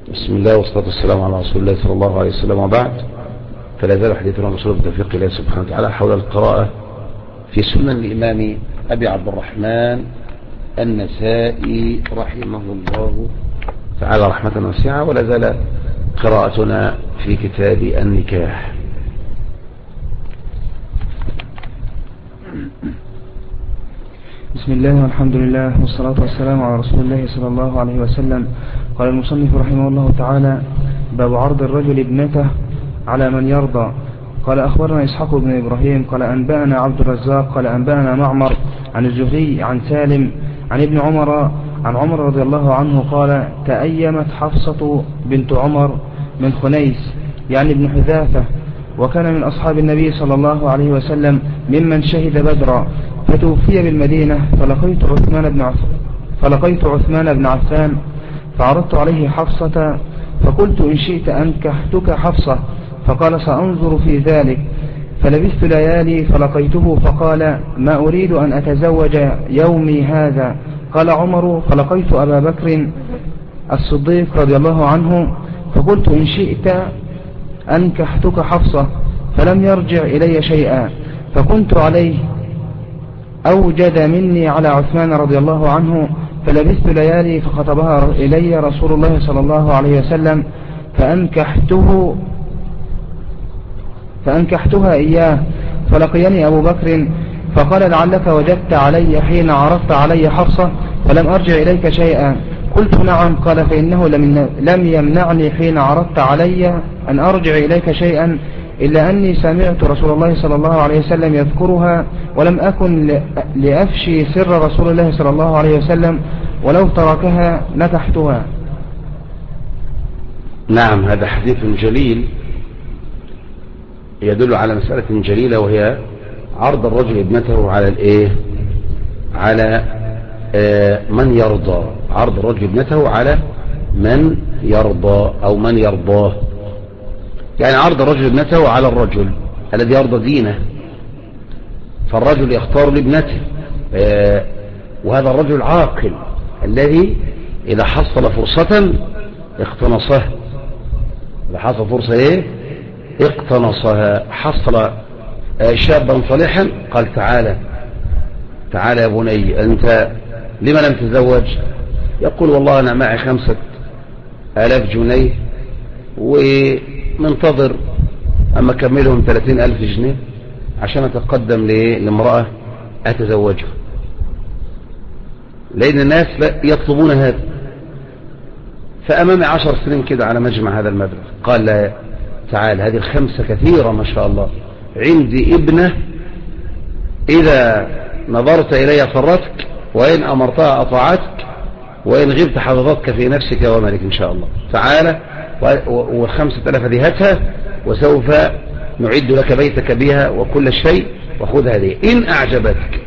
بسم الله والصلاة والسلام على رسول الله صلى الله عليه وسلم، وبعد. فلا زال حديثنا رسول بتوفيق الله سبحانه وتعالى حول القراءة في سنن الإمام أبي عبد الرحمن النسائي رحمه الله تعالى رحمة واسعة. ولا زال قراءتنا في كتاب النكاح. بسم الله والحمد لله والصلاة والسلام على رسول الله صلى الله عليه وسلم. قال المصنف رحمه الله تعالى: باب عرض الرجل ابنته على من يرضى. قال أخبرنا إسحاق بن إبراهيم قال أنبأنا عبد الرزاق قال أنبأنا معمر عن الزهري عن سالم عن ابن عمر عن عمر رضي الله عنه قال: تأيمت حفصة بنت عمر من خنيس يعني ابن حذافة، وكان من أصحاب النبي صلى الله عليه وسلم ممن شهد بدرا، فتوفي بالمدينة. فلقيت عثمان بن عفان فعرضت عليه حفصة فقلت: إن شئت أنكحتك حفصة. فقال: سأنظر في ذلك. فلبثت ليالي فلقيته فقال: ما أريد أن أتزوج يومي هذا. قال عمر: فلقيت أبا بكر الصديق رضي الله عنه فقلت: إن شئت أنكحتك حفصة. فلم يرجع إلي شيئا، فكنت عليه أوجد مني على عثمان رضي الله عنه. فلبثت ليالي فخطبها إلي رسول الله صلى الله عليه وسلم فأنكحتها إياه. فلقيني أبو بكر فقال: لعلك وجدت علي حين عرضت علي حفصة فلم أرجع إليك شيئا. قلت: نعم. قال: فإنه لم يمنعني حين عرضت علي أن أرجع إليك شيئا إلا أني سمعت رسول الله صلى الله عليه وسلم يذكرها، ولم أكن لأفشي سر رسول الله صلى الله عليه وسلم، ولو تركها نكحتها. نعم، هذا حديث جليل يدل على مسألة جليلة، وهي عرض الرجل ابنته على على من يرضى. عرض الرجل ابنته على من يرضى أو من يرضاه، يعني عرض الرجل ابنته على الرجل الذي يرضى دينه. فالرجل يختار لابنته، وهذا الرجل العاقل الذي إذا حصل فرصة اقتنصها. إذا حصل فرصة اقتنصها. حصل شابا صالحا قال: تعالى يا بني، أنت لما لم تزوج؟ يقول: والله أنا معي 5000 جنيه ومنتظر أما أكملهم 30,000 جنيه عشان أتقدم لامرأة أتزوجها، لأن الناس يطلبون هذا. فأمامي 10 سنين كده على مجمع هذا المبلغ. قال: لا، تعال، هذه 5 كثيرة ما شاء الله، عندي ابنة إذا نظرت إلي سرتك، وإن أمرتها أطاعتك، وإن غبت حفظتك في نفسك ومالك إن شاء الله. تعالى، و5,000 هذه هاتها، وسوف نعد لك بيتك بها وكل شيء، وخذ هذه إن أعجبتك.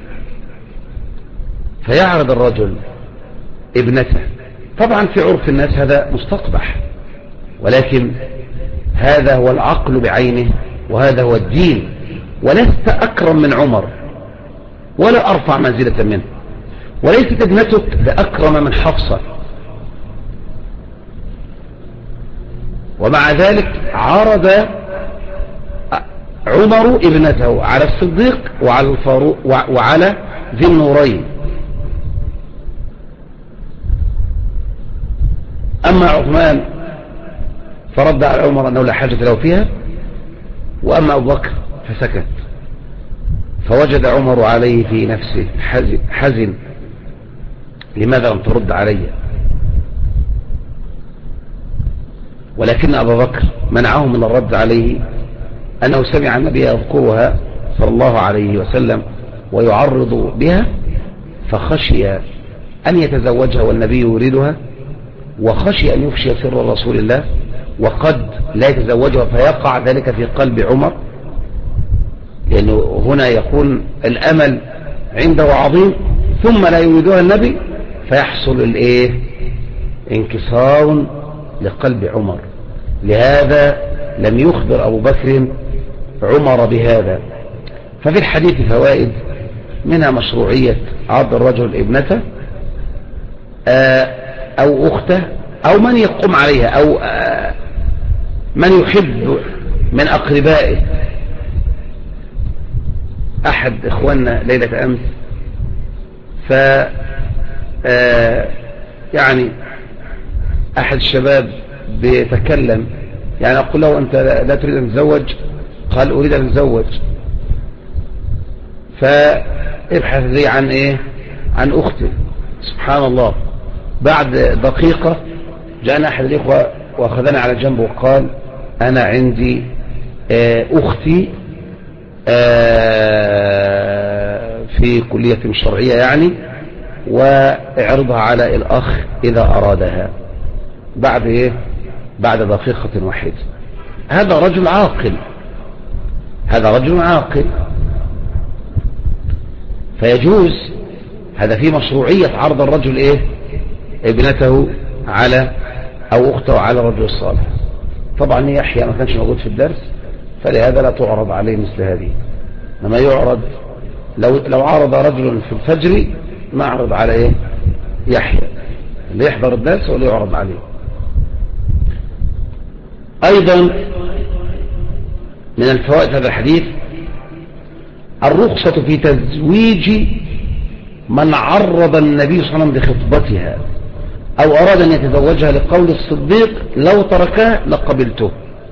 فيعرض الرجل ابنته. طبعا في عرف الناس هذا مستقبح، ولكن هذا هو العقل بعينه، وهذا هو الدين. ولست أكرم من عمر ولا أرفع منزلة منه، وليست ابنتك بأكرم من حفصة. ومع ذلك عرض عمر ابنته على الصديق وعلى الفاروق وعلى ذي النورين. أما عثمان فرد على عمر أنه لا حاجة له فيها، وأما أبو بكر فسكت. فوجد عمر عليه في نفسه حزن: لماذا لم ترد علي؟ ولكن أبا بكر منعه من الرد عليه، أنه سمع النبي يذكرها صلى الله عليه وسلم ويعرض بها، فخشي أن يتزوجها والنبي يريدها، وخشي أن يفشي سر رسول الله، وقد لا يتزوجها فيقع ذلك في قلب عمر، لأنه هنا يكون الأمل عنده عظيم، ثم لا يريدها النبي فيحصل انكسار لقلب عمر. لهذا لم يخبر أبو بكر عمر بهذا. ففي الحديث فوائد، منها مشروعية عرض الرجل ابنته أو أخته أو من يقوم عليها، أو من يحب من أقربائه. أحد إخواننا ليلة أمس يعني أحد الشباب بيتكلم، يعني أقول له أنت لا تريد أن تتزوج؟ قال أريد أن أتزوج. فابحث لي عن إيه؟ عن أختي. سبحان الله، بعد دقيقة جاءنا أحد الإخوة وأخذنا على جنب وقال أنا عندي أختي في كلية شرعية يعني، واعرضها على الأخ إذا أرادها. بعد إيه؟ بعد دقيقة واحدة. هذا رجل عاقل، هذا رجل عاقل، فيجوز هذا في مشروعية عرض الرجل إيه؟ ابنته على أو أخته على الرجل الصالح. طبعا يحيى ما كانش موجود في الدرس، فلهذا لا تعرض عليه مثل هذه. لما يعرض لو عرض رجل في الفجر ما عرض على إيه؟ يحيى اللي يحضر الدرس واللي يعرض عليه. أيضا من الفوائد هذا الحديث الرخصة في تزويج من عرض النبي صلى الله عليه وسلم بخطبتها أو أراد أن يتزوجها، لقول الصديق لو تركها لقبلته.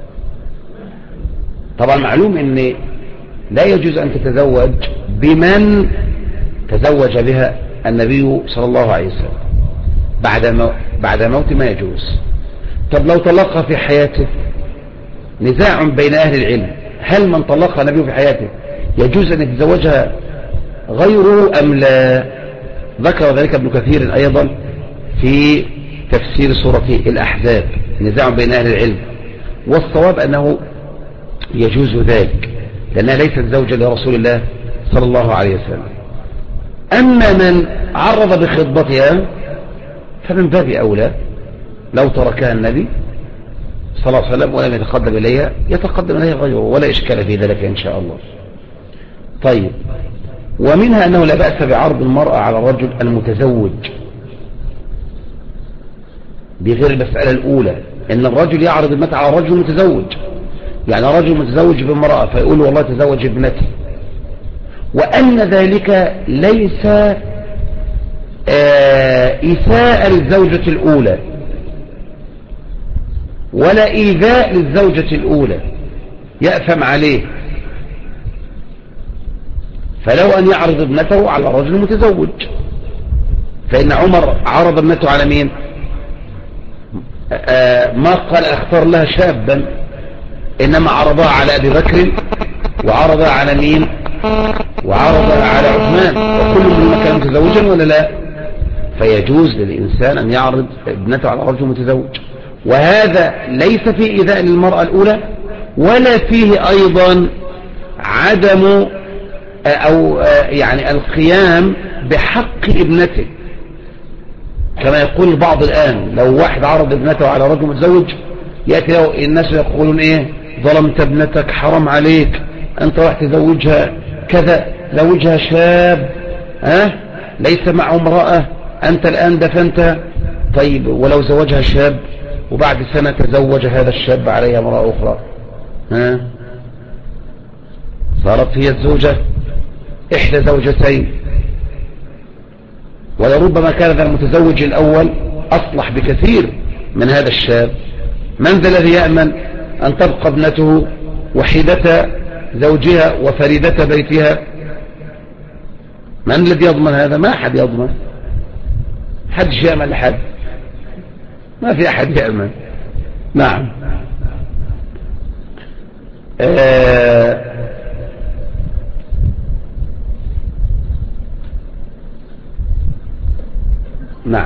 طبعا معلوم أن لا يجوز أن تتزوج بمن تزوج بها النبي صلى الله عليه وسلم بعد موت، ما يجوز. طب لو طلقها في حياته، نزاع بين أهل العلم، هل من طلقها النبي في حياته يجوز أن يتزوجها غيره أم لا؟ ذكر ذلك ابن كثير أيضا في تفسير سورة الأحزاب، نزاع بين أهل العلم، والصواب أنه يجوز ذلك لأنها ليست زوجة لرسول الله صلى الله عليه وسلم. أما من عرض بخطبتها فمن باب أولى لو تركها النبي صلى الله عليه وسلم ولم يتقدم إليها يتقدم إليها غيره، ولا إشكال في ذلك إن شاء الله. طيب، ومنها أنه لا بأس بعرض المرأة على الرجل المتزوج بغير المسألة الأولى، إن الرجل يعرض ابنته على الرجل المتزوج، يعني رجل متزوج بامرأة فيقول والله تزوج ابنتي، وأن ذلك ليس إساءة للزوجة الأولى ولا إيذاء للزوجة الأولى يأثم عليه. فلو أن يعرض ابنته على رجل متزوج، فإن عمر عرض ابنته على مين؟ ما قال اختار لها شابا، إنما عرضها على أبي بكر وعرضها على مين؟ وعرضها على عثمان، وكل منهم كان متزوجا ولا لا؟ فيجوز للإنسان أن يعرض ابنته على رجل متزوج، وهذا ليس فيه إيذاء للمرأة الأولى ولا فيه أيضا عدم أو يعني القيام بحق ابنته، كما يقول البعض الآن لو واحد عرض ابنته على رجل متزوج يأتي له الناس يقولون إيه؟ ظلمت ابنتك، حرام عليك، أنت راح تزوجها كذا، زوجها شاب ليس مع امرأة، أنت الآن دفنتها. طيب ولو زوجها شاب وبعد سنة تزوج هذا الشاب عليها امرأة أخرى، صارت هي الزوجة إحدى زوجتين، ولربما كان ذا المتزوج الأول أصلح بكثير من هذا الشاب. من ذا الذي يأمن أن تبقى ابنته وحيدة زوجها وفريدة بيتها؟ من الذي يضمن هذا؟ ما أحد يضمن، حدش يأمن لحد، ما في أحد يأمن. نعم. نعم.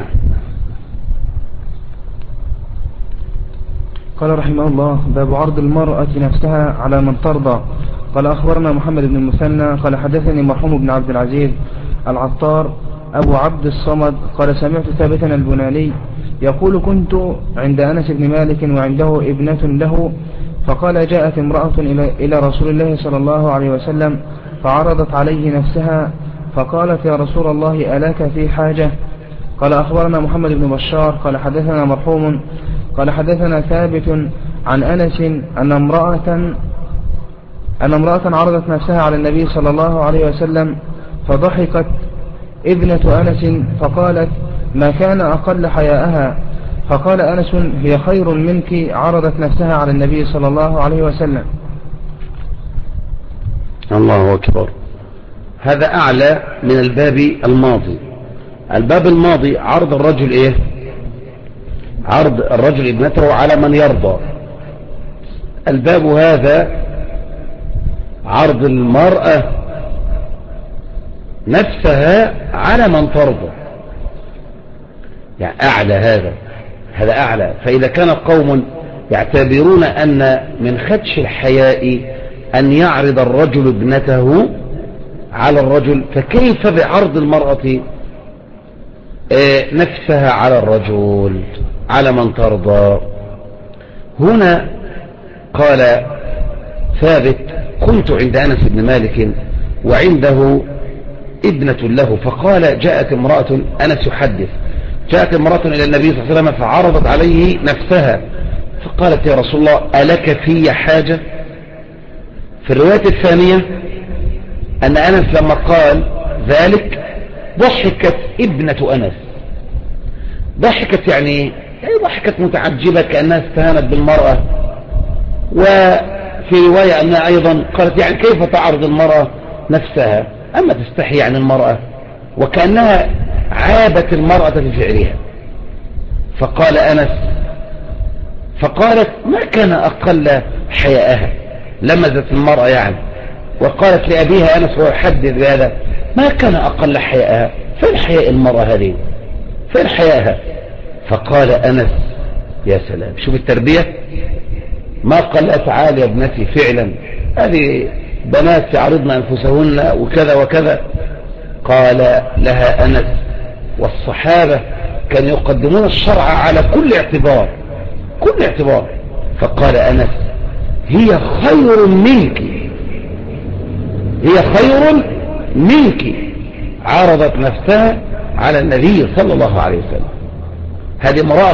قال رحمه الله: باب عرض المرأة نفسها على من ترضى. قال أخبرنا محمد بن المثنى قال حدثني مرحوم بن عبد العزيز العطار أبو عبد الصمد قال سمعت ثابتا البناني يقول: كنت عند أنس بن مالك وعنده ابنة له، فقال: جاءت امرأة إلى رسول الله صلى الله عليه وسلم فعرضت عليه نفسها، فقالت: يا رسول الله ألاك في حاجة؟ قال أخبرنا محمد بن بشار قال حدثنا مرحوم قال حدثنا ثابت عن أنس أن امرأة عرضت نفسها على النبي صلى الله عليه وسلم فضحكت ابنة أنس فقالت ما كان أقل حياءها، فقال أنس هي خير منك عرضت نفسها على النبي صلى الله عليه وسلم. الله أكبر. هذا أعلى من الباب الماضي. الباب الماضي عرض الرجل إيه؟ عرض الرجل ابنته على من يرضى. الباب هذا عرض المرأة نفسها على من ترضى، يعني أعلى. هذا أعلى. فإذا كان قوم يعتبرون أن من خدش الحياء أن يعرض الرجل ابنته على الرجل، فكيف بعرض المرأة نفسها على الرجل على من ترضى؟ هنا قال ثابت كنت عند أنس بن مالك وعنده ابنة له، فقال جاءت امرأة، أنس يحدث، جاءت امرأة إلى النبي صلى الله عليه وسلم فعرضت عليه نفسها، فقالت يا رسول الله ألك في حاجة؟ في الرواية الثانية أن أنس لما قال ذلك ضحكت ابنة أنس. ضحكت يعني ضحكت متعجبة كأنها استهانت بالمرأة. وفي رواية أنها أيضا قالت يعني كيف تعرض المرأة نفسها، أما تستحي عن المرأة، وكأنها عابت المرأة في فعلها. فقال أنس، فقالت ما كان أقل حياءها، لمزت المرأة يعني، وقالت لأبيها أنس وهو يحدث بهذا ما كان أقل حياءها، فين حياء المرأة هذه، فين حياءها؟ فقال أنس يا سلام، شوف التربية، ما قال أفعال يا ابنتي فعلا، هذه بنات يعرضن أنفسهن وكذا وكذا. قال لها أنس والصحابة كانوا يقدمون الشرع على كل اعتبار، كل اعتبار. فقال أنس هي خير منك، هي خير منك عرضت نفسها على النبي صلى الله عليه وسلم. هذه امرأة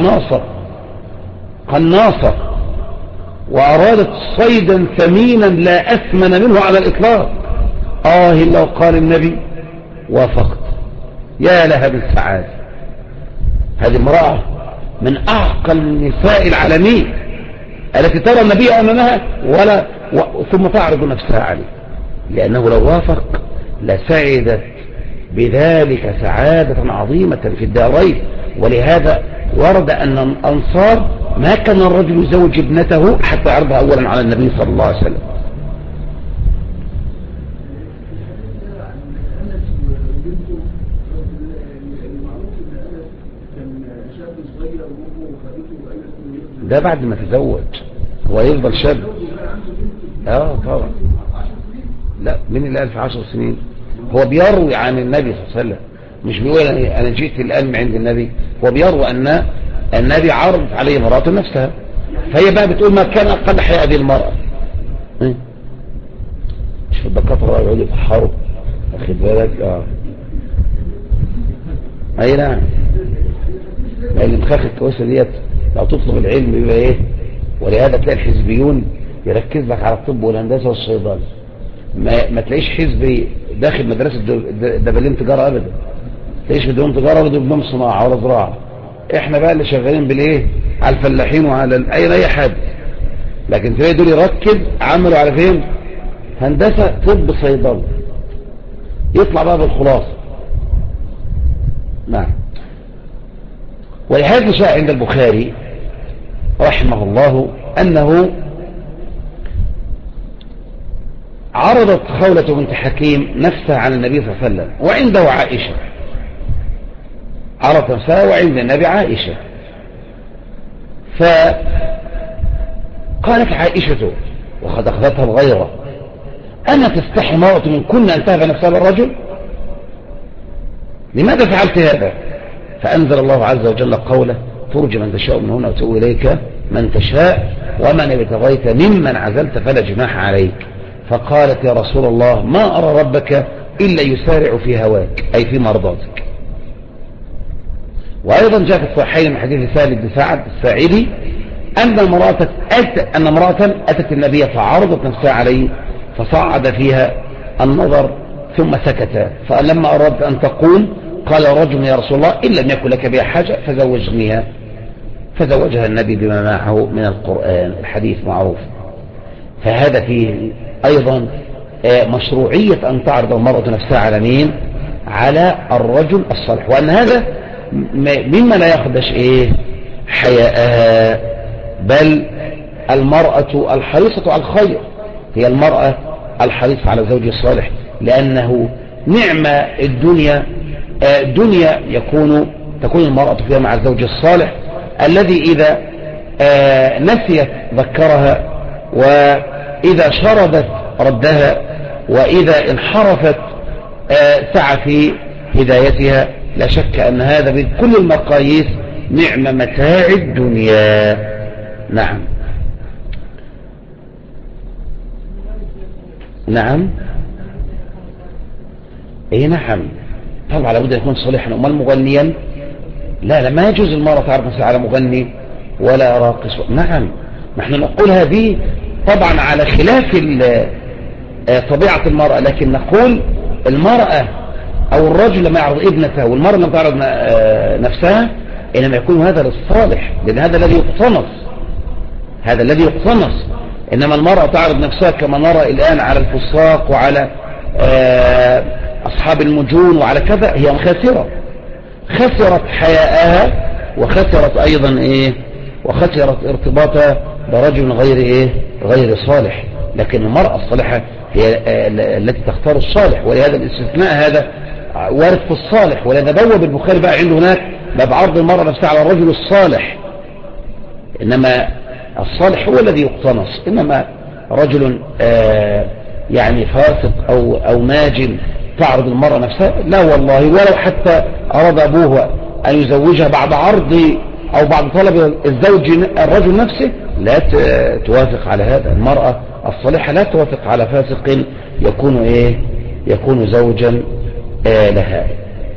قناصة وأرادت صيدا ثمينا لا أثمن منه على الإطلاق. لو قال النبي وافقت، يا لها بالسعادة. هذه امرأة من أعقل النساء العالمين التي ترى النبي أمامها ثم تعرض نفسها عليه، لأنه لو وافق لسعدت بذلك سعادة عظيمة في الدارين. ولهذا ورد أن الأنصار ما كان الرجل يزوج ابنته حتى يعرضها أولا على النبي صلى الله عليه وسلم. ده بعد ما تزوج هو يفضل شاب. طبعا. لا، من اللي قال في 10 سنين؟ هو بيروي عن النبي صلى الله عليه وسلم، مش بيقول أنا جئت الآن من عند النبي. هو بيروي أن النبي عرض عليه امرأة نفسها، فهي بقى بتقول ما كان أقل حياء هذه المرأة. مش الدكاترة يقعدوا يتحاروا، واخد بالك؟ أي نعم. لأن مخاخ الكواسة ديت لو تطلب العلم يبقى إيه؟ ولهذا تلاقي الحزبيون يركز لك على الطب والهندسة والصيدلة، ما تلاقيش حزبي داخل مدرسة دبلين تجارة أبدا، تلاقيش بدون تجارة ولا بدون صناعة ولا زراعة. احنا بقى اللي شغالين بالايه، على الفلاحين وعلى اي حد. لكن تلاقي دول يركز عملوا على فين؟ هندسة طب صيدلة، يطلع بقى بالخلاصة. نعم. ولهذا جاء عند البخاري رحمه الله أنه عرضت خولة بنت حكيم نفسها على النبي صلى الله عليه وسلم، وعنده عائشة. عرضت نفسها وعند النبي عائشة، فقالت عائشة وقد أخذتها الغيرة أنا تستحي امرأة من كنا أن تهب نفسها للرجل؟ لماذا فعلت هذا؟ فأنزل الله عز وجل قوله ترجي من تشاء منهن وتؤوي إليك من تشاء ومن ابتغيت ممن عزلت فلا جناح عليك. فقالت يا رسول الله ما أرى ربك إلا يسارع في هواك، أي في مرضاتك. وأيضا جاء في الصحيحين من حديث سهل بن سعد الساعدي أن امرأة أتت النبي فعرضت نفسها عليه فصعد فيها النظر ثم سكت، فلما أردت أن تقول قال رجل يا رسول الله إن لم يكن لك بها حاجة فزوجنيها، فزوجها النبي بما معه من القرآن، الحديث معروف. فهذا فيه أيضا مشروعية أن تعرض المرأة نفسها على مين؟ على الرجل الصالح، وأن هذا مما لا يخدش حياءها، بل المرأة الحريصة على الخير هي المرأة الحريصة على زوجها الصالح، لأنه نعمة الدنيا دنيا تكون المرأة فيها مع الزوج الصالح الذي إذا نسيت ذكرها، وإذا شردت ردها، وإذا انحرفت سعى في هدايتها. لا شك أن هذا بكل المقاييس نعم متاع الدنيا. نعم نعم نعم طبعا لابد أن يكون صالحا. أمال مغنيا لا ما يجوز المرأة تعرف نفسها على مغني ولا راقص. نعم نحن نقول هذه طبعا على خلاف طبيعة المرأة، لكن نقول المرأة أو الرجل لما يعرض ابنته والمرأة لما تعرض نفسها إنما يكون هذا للصالح، لأن هذا الذي يقتنص. إنما المرأة تعرض نفسها كما نرى الآن على الفساق وعلى أصحاب المجون وعلى كذا، هي خسرت حياءها، وخسرت أيضا وخسرت ارتباطها برجل غير صالح. لكن المرأة الصالحة هي التي تختار الصالح، ولهذا الاستثناء هذا وارد في الصالح، ولهذا بوب البخاري بقى عنده هناك باب عرض المرأة نفسها على الرجل الصالح. إنما الصالح هو الذي يقتنص، إنما رجل يعني فاسق أو ماجن تعرض المرأة نفسها لا والله، ولو حتى أراد أبوه أن يزوجها بعد عرض أو بعد طلب الرجل نفسه لا توافق على هذا. المرأة الصالحة لا توافق على فاسق يكون زوجا لها.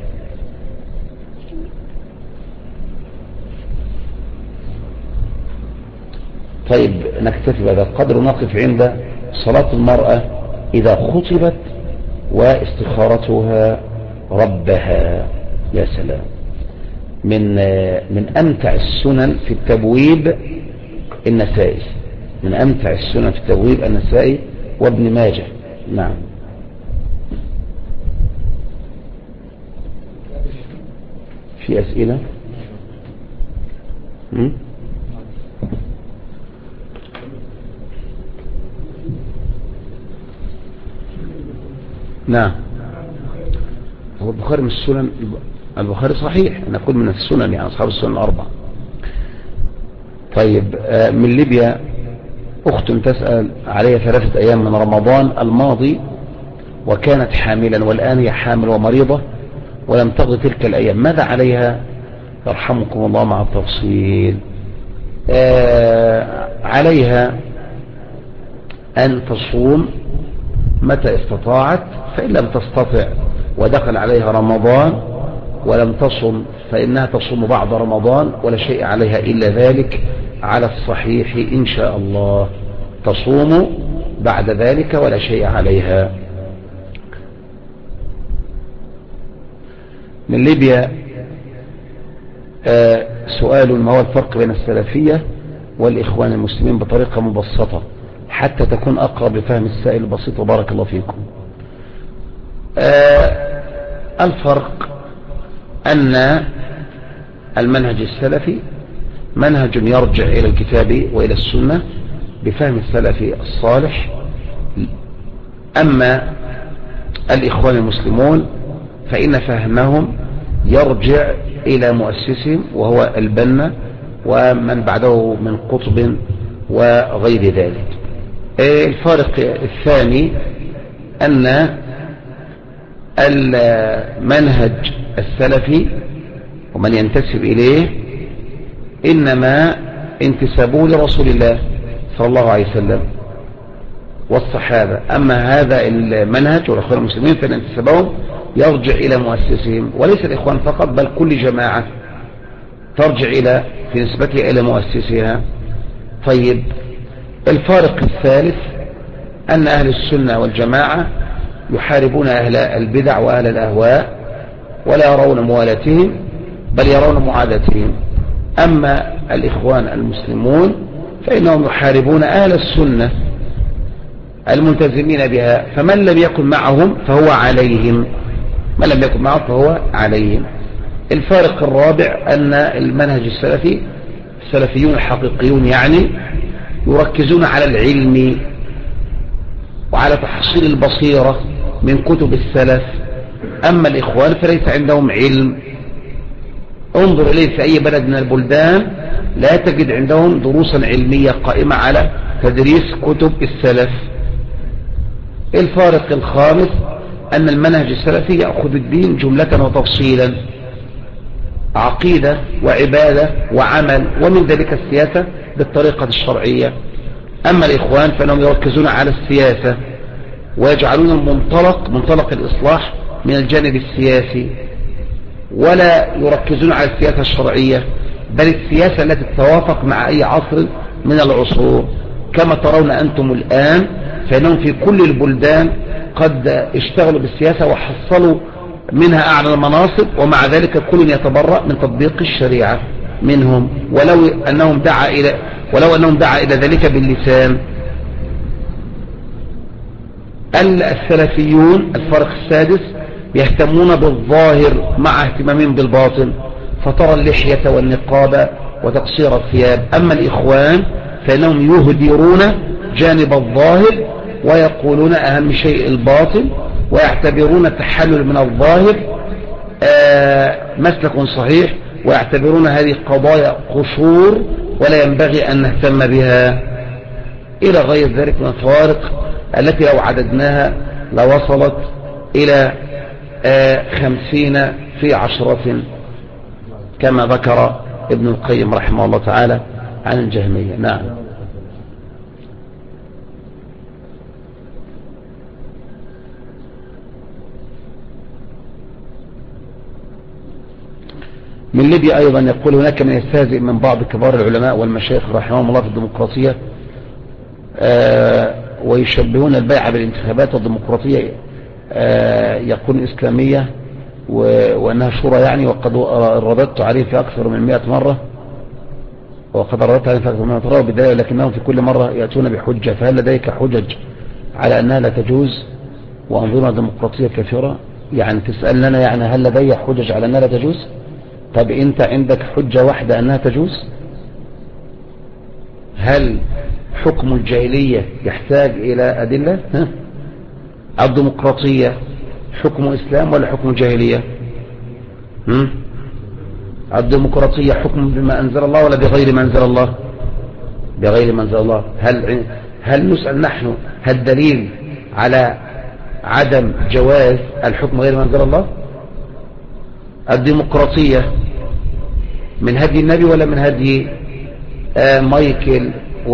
طيب نكتفي بهذا القدر ونقف عند صلاة المرأة إذا خطبت واستخارتها ربها. يا سلام، من أمتع السنن في التبويب النسائي، من أمتع السنن في التبويب النسائي وابن ماجه. نعم في أسئلة؟ نعم هو البخاري من السنن، البخاري صحيح نقول من السنن يعني أصحاب السنن الأربعة. طيب من ليبيا أخت تسأل عليها 3 أيام من رمضان الماضي وكانت حاملا والآن هي حامل ومريضة ولم تقضي تلك الأيام، ماذا عليها؟ يرحمكم الله مع التفصيل. عليها أن تصوم متى استطاعت، فإن لم تستطع ودخل عليها رمضان ولم تصم فإنها تصوم بعد رمضان ولا شيء عليها إلا ذلك. على الصحيح إن شاء الله تصوم بعد ذلك ولا شيء عليها. من ليبيا سؤال: ما هو الفرق بين السلفية والإخوان المسلمين بطريقة مبسطة حتى تكون أقرب لفهم السائل البسيط وبارك الله فيكم. الفرق أن المنهج السلفي منهج يرجع إلى الكتاب وإلى السنة بفهم السلف الصالح، أما الإخوان المسلمون فإن فهمهم يرجع إلى مؤسسهم وهو البنا ومن بعده من قطب وغير ذلك. الفارق الثاني أن المنهج السلفي ومن ينتسب إليه إنما انتسابه لرسول الله صلى الله عليه وسلم والصحابة، أما هذا المنهج والأخوان المسلمين فإن انتسابهم يرجع إلى مؤسسهم، وليس الإخوان فقط بل كل جماعة ترجع في نسبتها إلى مؤسسها. طيب، الفارق الثالث أن أهل السنة والجماعة يحاربون أهل البدع وأهل الأهواء ولا يرون موالاتهم بل يرون معاداتهم. أما الإخوان المسلمون فإنهم يحاربون أهل السنة الملتزمين بها، فمن لم يكن معهم فهو عليهم، من لم يكن معهم فهو عليهم. الفارق الرابع أن المنهج السلفيون الحقيقيون يعني يركزون على العلم وعلى تحصيل البصيرة من كتب السلف. أما الإخوان فليس عندهم علم. انظر إليه في أي بلد من البلدان لا تجد عندهم دروسا علمية قائمة على تدريس كتب السلف. الفارق الخامس أن المنهج السلفي يأخذ الدين جملة وتفصيلا، عقيدة وعبادة وعمل، ومن ذلك السياسة بالطريقة الشرعية. أما الإخوان فإنهم يركزون على السياسة ويجعلون منطلق الإصلاح من الجانب السياسي، ولا يركزون على السياسة الشرعية بل السياسة التي تتوافق مع أي عصر من العصور. كما ترون أنتم الآن فإنهم في كل البلدان قد اشتغلوا بالسياسة وحصلوا منها أعلى المناصب، ومع ذلك كل يتبرأ من تطبيق الشريعة منهم ولو أنهم دعا إلى ذلك باللسان. السلفيون الفرق السادس يهتمون بالظاهر مع اهتمامهم بالباطن، فترى اللحية والنقاب وتقصير الثياب. أما الإخوان فإنهم يهدرون جانب الظاهر ويقولون أهم شيء الباطن، ويعتبرون التحلل من الظاهر مسلك صحيح، ويعتبرون هذه قضايا قشور ولا ينبغي أن نهتم بها، إلى غير ذلك من الفوارق التي لو عددناها لوصلت إلى 50 في 10 كما ذكر ابن القيم رحمه الله تعالى عن الجهمية. نعم. من ليبيا أيضا يقول هناك من يستهزئ من بعض كبار العلماء والمشايخ رحمهم الله في الديمقراطية، ويشبهون البيعة بالانتخابات والديمقراطية يكون إسلامية وأنها شورى يعني، وقد رددت عليه في أكثر من 100 مرة، وبالدليل لكنهم في كل مرة يأتون بحجة. فهل لديك حجج على أنها لا تجوز وأنظمة ديمقراطية كثيرة؟ يعني تسألنا يعني هل لدي حجج على أنها لا تجوز؟ طب أنت عندك حجة واحدة أنها تجوز؟ هل حكم الجاهلية يحتاج إلى أدلة؟ الديمقراطية حكم إسلام ولا حكم جاهلية؟ الديمقراطية حكم بما أنزل الله ولا بغير ما أنزل الله؟ بغير ما أنزل الله. هل نسأل نحن هل دليل على عدم جواز الحكم غير ما أنزل الله؟ الديمقراطية من هدي النبي ولا من هدي مايكل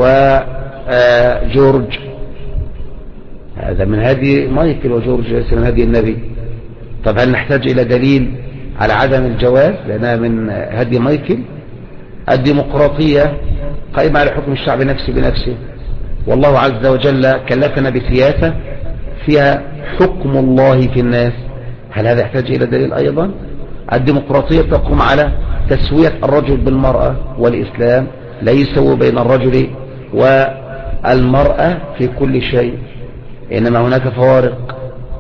وجورج؟ هذا من هدي مايكل وجورج ليس من هدي النبي. طب هل نحتاج إلى دليل على عدم الجواز لأنها من هدي مايكل؟ الديمقراطية قائمة على حكم الشعب نفسه بنفسه، والله عز وجل كلفنا بسياسة فيها حكم الله في الناس. هل هذا يحتاج إلى دليل أيضا؟ الديمقراطية تقوم على تسوية الرجل بالمرأة، والإسلام لا يسوي بين الرجل والمرأة في كل شيء، إنما هناك فوارق.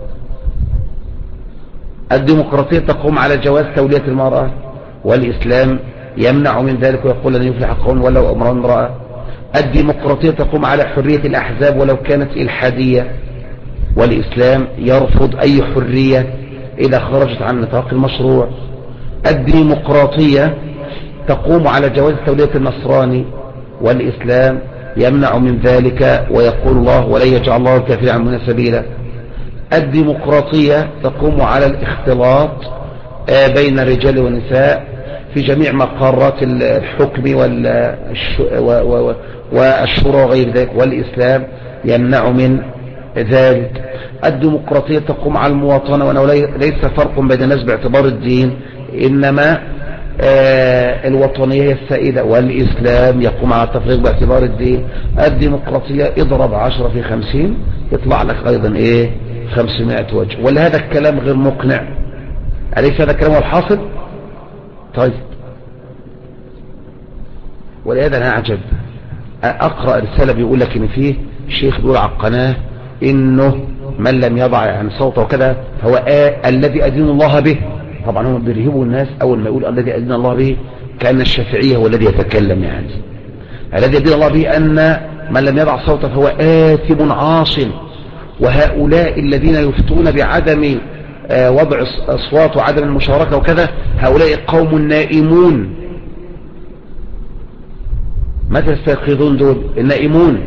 الديمقراطية تقوم على جواز تولية المرأة، والإسلام يمنع من ذلك ويقول لن يفلح قوم ولو أمر امرأة. الديمقراطية تقوم على حرية الأحزاب ولو كانت إلحادية، والإسلام يرفض أي حرية إذا خرجت عن نطاق المشروع. الديمقراطية تقوم على جواز تولية النصراني، والإسلام يمنع من ذلك ويقول الله ولن يجعل الله الكافرين عنه سبيلا. الديمقراطية تقوم على الاختلاط بين الرجال والنساء في جميع مقارات الحكم والشورى وغير ذلك، والإسلام يمنع من ذلك. الديمقراطية تقوم على المواطنة، وأنه ليس فرق بين الناس باعتبار الدين، إنما الوطنية هي السائدة، والإسلام يقوم على التفريق باعتبار الدين. الديمقراطية اضرب 10 في 50 يطلع لك أيضا 500 وجه. ولا هذا الكلام غير مقنع؟ أليس هذا الكلام هو الحاصل؟ طيب، ولهذا أنا أعجب أقرأ رسالة بيقول لك إن فيه شيخ بيقول على القناة إنه من لم يضع يعني صوته وكذا هو الذي أدين الله به. طبعا هم بيرهبوا الناس أول ما يقول الذي أدين الله به كأن الشافعية هو الذي يتكلم. يعني الذي أدين الله به أن من لم يضع صوته فهو آثم عاص، وهؤلاء الذين يفتون بعدم وضع أصوات وعدم المشاركة وكذا هؤلاء قوم نائمون. متى يستيقظون دول؟ النائمون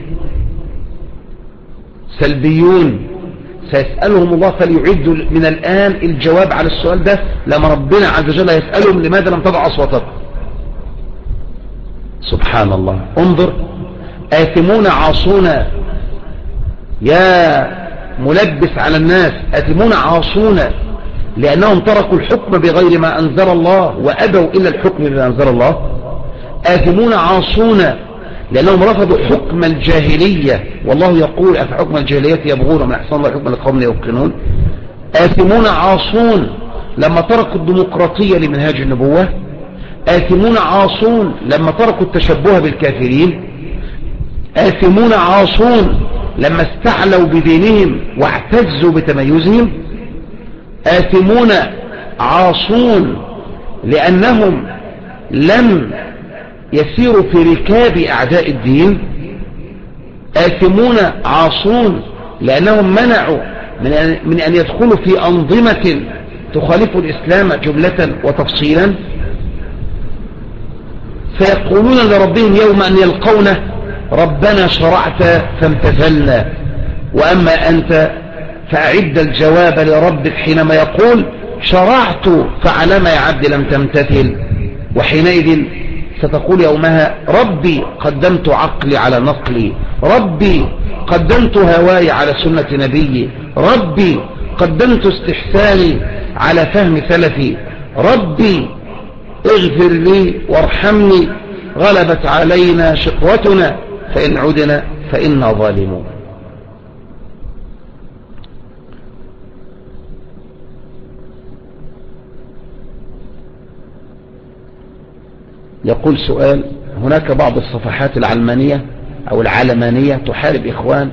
سلبيون. سيسألهم الله فليعدوا من الآن الجواب على السؤال ده لما ربنا عز وجل يسألهم لماذا لم تضع أصواتكم. سبحان الله. انظر، آثمون عاصون يا ملبس على الناس، آثمون عاصون لأنهم تركوا الحكم بغير ما أنزل الله وأبوا إلا الحكم بما أنزل الله. آثمون عاصون لأنهم رفضوا حكم الجاهلية، والله يقول أفحكم الجاهلية يبغون من أحسن الله حكما لقوم يوقنون. آثمون عاصون لما تركوا الديمقراطية لمنهاج النبوة. آثمون عاصون لما تركوا التشبه بالكافرين. آثمون عاصون لما استعلوا بدينهم واعتزوا بتميزهم. آثمون عاصون لأنهم لم يسيروا في ركاب أعداء الدين. آثمون عاصون لأنهم منعوا من أن يدخلوا في أنظمة تخالف الإسلام جملة وتفصيلا. فيقولون لربهم يوم أن يلقونه ربنا شرعت فامتثلنا، وأما أنت فأعد الجواب لربك حينما يقول شرعت فعلما يا عبد لم تمتثل. وحينئذ ستقول يومها ربي قدمت عقلي على نقلي، ربي قدمت هواي على سنة نبيي، ربي قدمت استحساني على فهم سلفي، ربي اغفر لي وارحمني غلبت علينا شقوتنا فإن عدنا فإنا ظالمون. يقول سؤال: هناك بعض الصفحات العلمانية أو العلمانية تحارب إخوان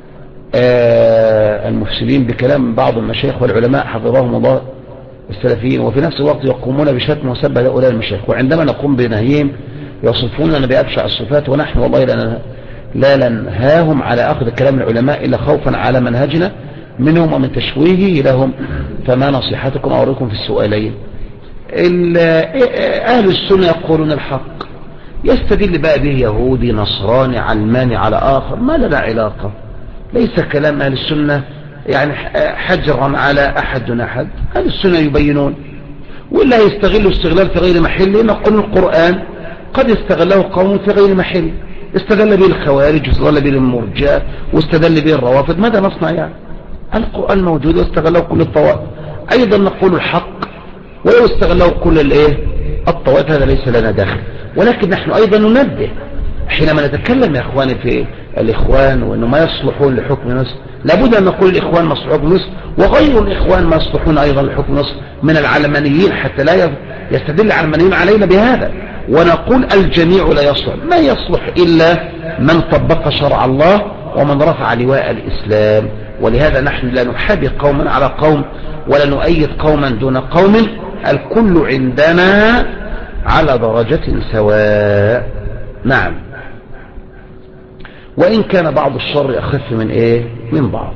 المفسدين بكلام بعض المشايخ والعلماء حفظهم الله السلفيين، وفي نفس الوقت يقومون بشتم وسب هؤلاء المشايخ، وعندما نقوم بنهيهم يصفوننا بأبشع الصفات، ونحن والله لا ننهاهم على أخذ كلام العلماء إلا خوفا على منهجنا منهم ومن تشويهه لهم. فما نصيحتكم أوريكم في السؤالين؟ أهل السنة يقولون الحق، يستدل بقى به يهودي نصراني علماني على آخر، ما لنا علاقة. ليس كلام أهل السنة يعني حجرا على أحد دون أحد. أهل السنة يبينون، ولا يستغلوا استغلال في غير محله. نقول القرآن قد استغله قوم في غير محل، استدل به الخوارج واستدل به المرجئة واستدل به الروافض. ماذا نصنع يعني؟ القرآن موجود واستغله كل الطوائف. أيضا نقول الحق ولو استغله كل الطوائف، هذا ليس لنا دخل. ولكن نحن أيضا ننبه حينما نتكلم يا إخواني في الإخوان وأنه ما يصلحون لحكم مصر، لابد أن نقول الإخوان مصلحون مصر، وغير الإخوان ما يصلحون أيضا لحكم مصر من العلمانيين، حتى لا يستدل العلمانيين علينا بهذا. ونقول الجميع لا يصلح، ما يصلح إلا من طبق شرع الله ومن رفع لواء الإسلام. ولهذا نحن لا نحابي قوما على قوم ولا نؤيد قوما دون قوم، الكل عندنا على درجة سواء. نعم، وإن كان بعض الشر أخف من بعض.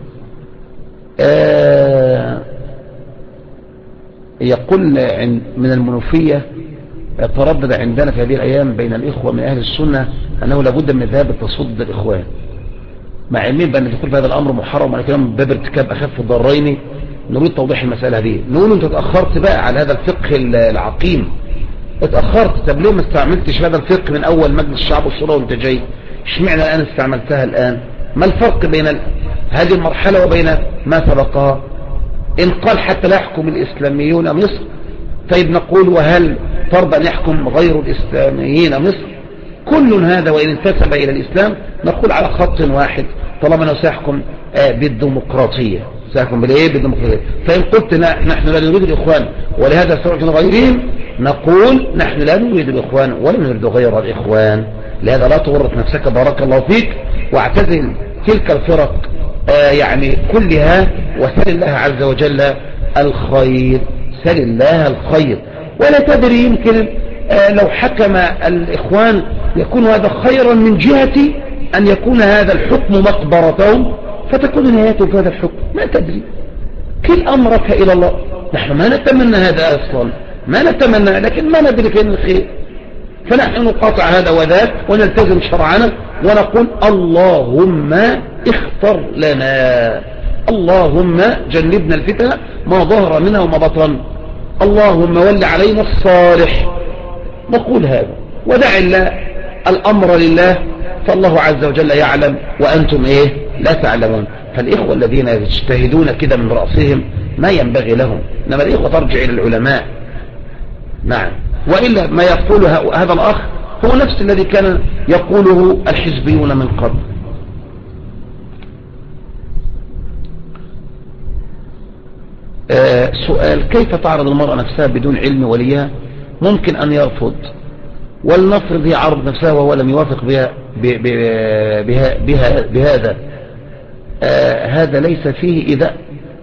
يقول من المنوفية: تردد عندنا في هذه الأيام بين الإخوة من أهل السنة أنه لابد من الذهاب لتصد الإخوان، مع علمين بأن تقول في هذا الأمر محرم على كلام باب ارتكاب أخف الضرين. نريد توضيح المسألة هذه. نقول أنت اتأخرت بقى على هذا الفقه العقيم، اتأخرت. طب ليه ما استعملتش هذا الفقه من أول مجلس الشعب والشورى وانت جاي؟ اشمعنى الآن استعملتها الآن؟ ما الفرق بين هذه المرحلة وبين ما سبقها؟ إن قال حتى لا يحكم الإسلاميون مصر، طيب نقول وهل فرض أن يحكم غير الإسلاميين مصر، كل هذا وإن انتسب إلى الإسلام نقول على خط واحد طالما أنه سيحكم بالديمقراطية، سيحكم بالإيه؟ بالديمقراطية. فإن قلت نحن لا نريد الإخوان ولهذا سنعطي غيرهم، نقول نحن لا نريد الإخوان ولا نريد غير الإخوان. لهذا لا تغرق نفسك بارك الله فيك، واعتزل تلك الفرق يعني كلها، وسل الله عز وجل الخير، سل الله الخير. ولا تدري يمكن لو حكم الإخوان يكون هذا خيرا من جهة أن يكون هذا الحكم مقبرتهم فتكون نهايته في هذا الحكم، ما تدري، كل أمرك إلى الله. نحن ما نتمنى هذا أصلا، ما نتمنى، لكن ما ندري فين الخير. فنحن نقاطع هذا وذاك ونلتزم شرعنا ونقول اللهم اختر لنا، اللهم جنبنا الفتن ما ظهر منها وما بطن، اللهم ول علينا الصالح، نقول هذا ودع الله الأمر لله، فالله عز وجل يعلم وأنتم لا تعلمون. فالإخوة الذين يجتهدون كده من رأسهم ما ينبغي لهم، إنما الإخوة ترجع إلى العلماء. نعم، وإلا ما يقوله هذا الأخ هو نفس الذي كان يقوله الحزبيون من قبل. سؤال: كيف تعرض المرأة نفسها بدون علم وليها؟ ممكن أن يرفض، ولنفرض هي عرض نفسها وهو لم يوافق بهذا، هذا ليس فيه إذاء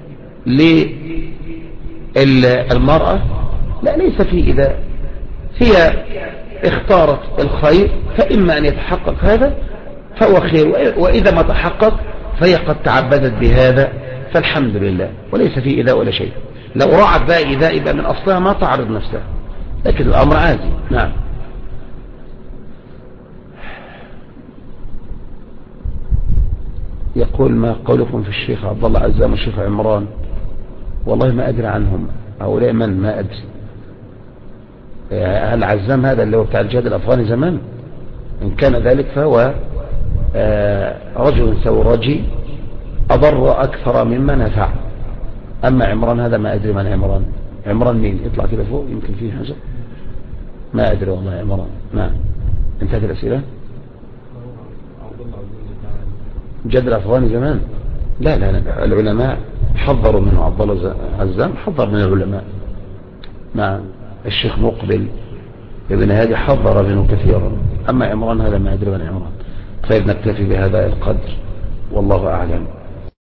للمرأة، لا ليس فيه إذاء، هي اختارت الخير، فإما أن يتحقق هذا فهو خير، وإذا ما تحقق فهي قد تعبدت بهذا فالحمد لله، وليس فيه إذاء ولا شيء. لو راعت بقى إذاء يبقى من أصلها ما تعرض نفسها، لكن الأمر عادي. نعم. يقول: ما قولكم في الشيخ عبد الله عزام والشيخ عمران؟ والله ما أدري عنهم هؤلاء، من ما أدري. هل عزام هذا اللي هو بتاع الجهاد الأفغاني زمان؟ إن كان ذلك فهو رجل ثورجي أضر أكثر مما نفع. أما عمران هذا ما أدري من عمران. عمران مين؟ يطلع كده فوق يمكن فيه حاجة، ما أدري والله عمران. نعم. انتهت الأسئلة. جد الأفغاني زمان؟ لا لا لا، العلماء حضروا منه. عبد الله عزام حضر من العلماء. نعم. الشيخ مقبل ابن هادي حضر منه كثيرا. أما عمران هذا ما أدري من عمران. طيب نكتفي بهذا القدر والله أعلم.